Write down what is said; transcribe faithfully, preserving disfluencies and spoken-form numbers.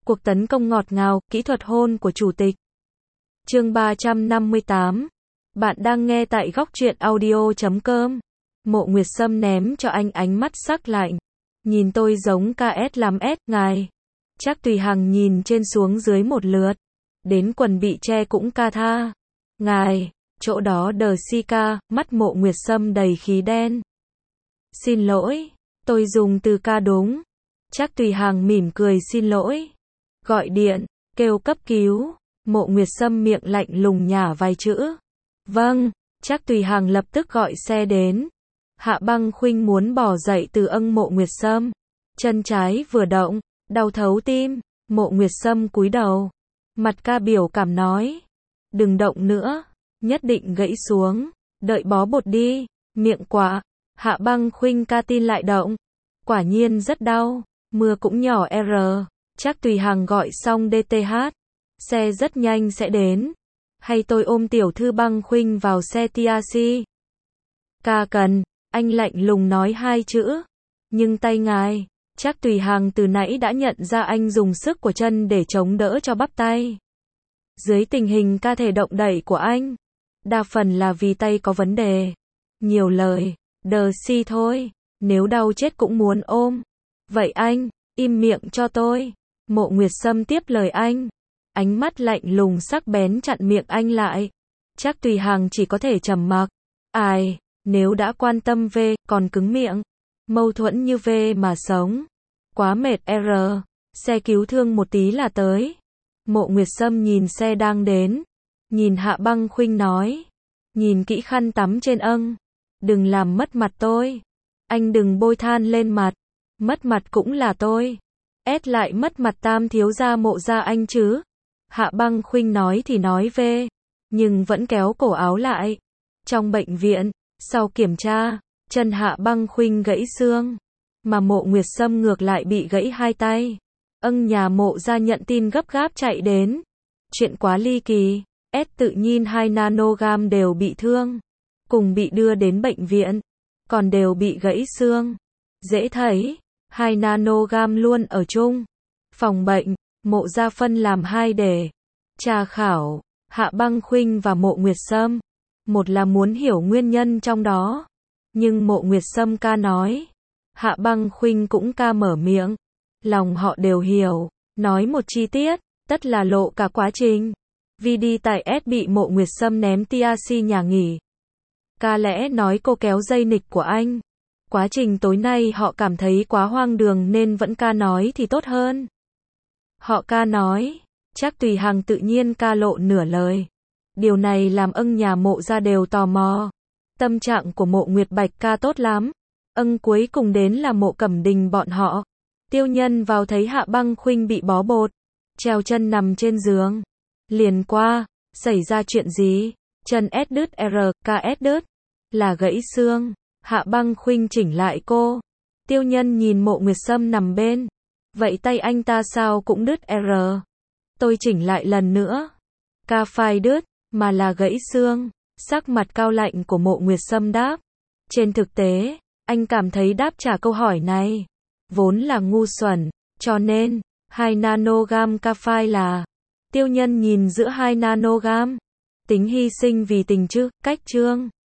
Cuộc tấn công ngọt ngào, kỹ thuật hôn của chủ tịch. Chương ba trăm năm mươi tám. Bạn đang nghe tại góc truyện audio chấm com. Mộ Nguyệt Sâm ném cho anh ánh mắt sắc lạnh. Nhìn tôi giống ca ét làm ét, ngài. Trác Tùy Hằng nhìn trên xuống dưới một lượt. Đến quần bị che cũng ca tha. Ngài, chỗ đó đờ si ca, mắt Mộ Nguyệt Sâm đầy khí đen. Xin lỗi, tôi dùng từ ca đúng. Trác Tùy Hằng mỉm cười xin lỗi. Gọi điện, kêu cấp cứu. Mộ Nguyệt Sâm miệng lạnh lùng nhả vài chữ. Vâng, Trác Tùy Hằng lập tức gọi xe đến. Hạ Băng Khuynh muốn bò dậy từ âng Mộ Nguyệt Sâm. Chân trái vừa động, đau thấu tim. Mộ Nguyệt Sâm cúi đầu. Mặt ca biểu cảm nói. Đừng động nữa, nhất định gãy xuống. Đợi bó bột đi, miệng quả. Hạ Băng Khuynh ca tin lại động. Quả nhiên rất đau, mưa cũng nhỏ R. Trác Tùy Hằng gọi xong đê tê hát. Xe rất nhanh sẽ đến. Hay tôi ôm tiểu thư Băng Khuynh vào xe tê a xê? Ca cần, anh lạnh lùng nói hai chữ. Nhưng tay ngài, Trác Tùy Hằng từ nãy đã nhận ra anh dùng sức của chân để chống đỡ cho bắp tay. Dưới tình hình ca thể động đẩy của anh, đa phần là vì tay có vấn đề. Nhiều lời, đờ si thôi, nếu đau chết cũng muốn ôm. Vậy anh, im miệng cho tôi. Mộ Nguyệt Sâm tiếp lời anh. Ánh mắt lạnh lùng sắc bén chặn miệng anh lại. Trác Tùy Hằng chỉ có thể trầm mặc. Ai, nếu đã quan tâm về, còn cứng miệng. Mâu thuẫn như về mà sống. Quá mệt R. Xe cứu thương một tí là tới. Mộ Nguyệt Sâm nhìn xe đang đến. Nhìn Hạ Băng Khuynh nói. Nhìn kỹ khăn tắm trên âng. Đừng làm mất mặt tôi. Anh đừng bôi than lên mặt. Mất mặt cũng là tôi. Ét lại mất mặt tam thiếu gia Mộ gia anh chứ. Hạ Băng Khuynh nói thì nói về. Nhưng vẫn kéo cổ áo lại. Trong bệnh viện, sau kiểm tra, chân Hạ Băng Khuynh gãy xương. Mà Mộ Nguyệt Sâm ngược lại bị gãy hai tay. Âng nhà Mộ gia nhận tin gấp gáp chạy đến. Chuyện quá ly kỳ. S tự nhiên hai nanogam đều bị thương. Cùng bị đưa đến bệnh viện. Còn đều bị gãy xương. Dễ thấy. Hai nanogam luôn ở chung. Phòng bệnh, Mộ gia phân làm hai để tra khảo. Hạ Băng Khuynh và Mộ Nguyệt Sâm. Một là muốn hiểu nguyên nhân trong đó. Nhưng Mộ Nguyệt Sâm ca nói. Hạ Băng Khuynh cũng ca mở miệng. Lòng họ đều hiểu. Nói một chi tiết, tất là lộ cả quá trình. Vì đi tại S bị Mộ Nguyệt Sâm ném tê a xê nhà nghỉ. Ca lẽ nói cô kéo dây nịch của anh. Quá trình tối nay họ cảm thấy quá hoang đường nên vẫn ca nói thì tốt hơn. Họ ca nói. Trác Tùy Hằng tự nhiên ca lộ nửa lời. Điều này làm âng nhà Mộ gia đều tò mò. Tâm trạng của Mộ Nguyệt Bạch ca tốt lắm. Âng cuối cùng đến là Mộ Cẩm Đình bọn họ. Tiêu Nhân vào thấy Hạ Băng Khuynh bị bó bột. Treo chân nằm trên giường. Liền qua. Xảy ra chuyện gì? Chân S đứt R, ca S đứt. Là gãy xương. Hạ Băng Khuynh chỉnh lại cô. Tiêu Nhân nhìn Mộ Nguyệt Sâm nằm bên. Vậy tay anh ta sao cũng đứt R. Tôi chỉnh lại lần nữa. Ca phai đứt, mà là gãy xương. Sắc mặt cao lạnh của Mộ Nguyệt Sâm đáp. Trên thực tế, anh cảm thấy đáp trả câu hỏi này vốn là ngu xuẩn, cho nên hai nanogam ca phai là. Tiêu Nhân nhìn giữa hai nanogam. Tính hy sinh vì tình chứ, cách chương.